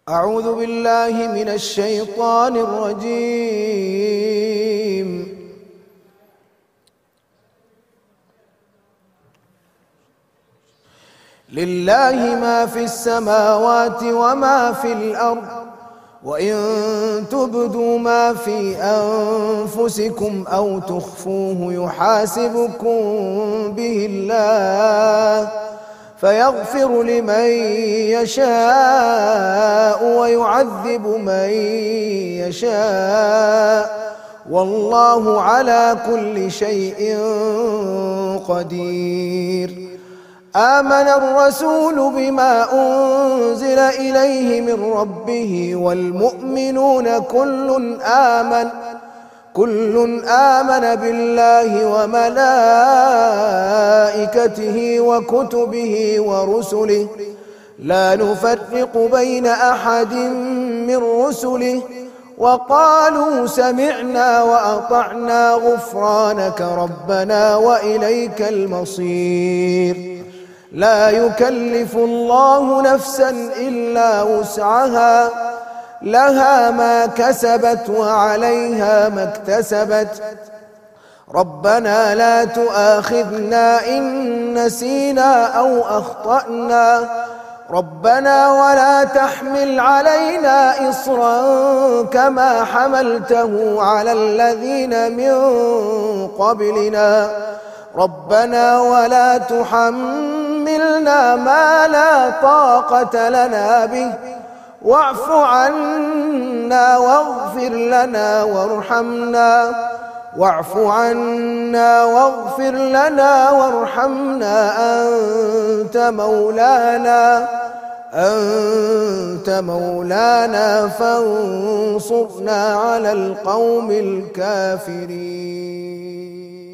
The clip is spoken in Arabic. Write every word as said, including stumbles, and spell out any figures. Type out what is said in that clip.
أعوذ بالله من الشيطان الرجيم. لله ما في السماوات وما في الأرض، وإن تبدوا ما في أنفسكم أو تخفوه يحاسبكم به الله، فيغفر لمن يشاء ويعذب من يشاء، والله على كل شيء قدير. آمن الرسول بما أنزل إليه من ربه والمؤمنون كل آمن كل آمن بالله وملائكته وكتبه ورسله، لا نفرق بين أحد من رسله، وقالوا سمعنا وأطعنا غفرانك ربنا وإليك المصير. لا يكلف الله نفسا إلا وسعها، لها ما كسبت وعليها ما اكتسبت، ربنا لا تؤاخذنا إن نسينا أو أخطأنا، ربنا ولا تحمل علينا إصرا كما حملته على الذين من قبلنا، ربنا ولا تحملنا ما لا طاقة لنا به، واعف عنا واغفر لنا وارحمنا واعف عنا واغفر لنا وارحمنا أنت مولانا أنت مولانا فانصرنا على القوم الكافرين.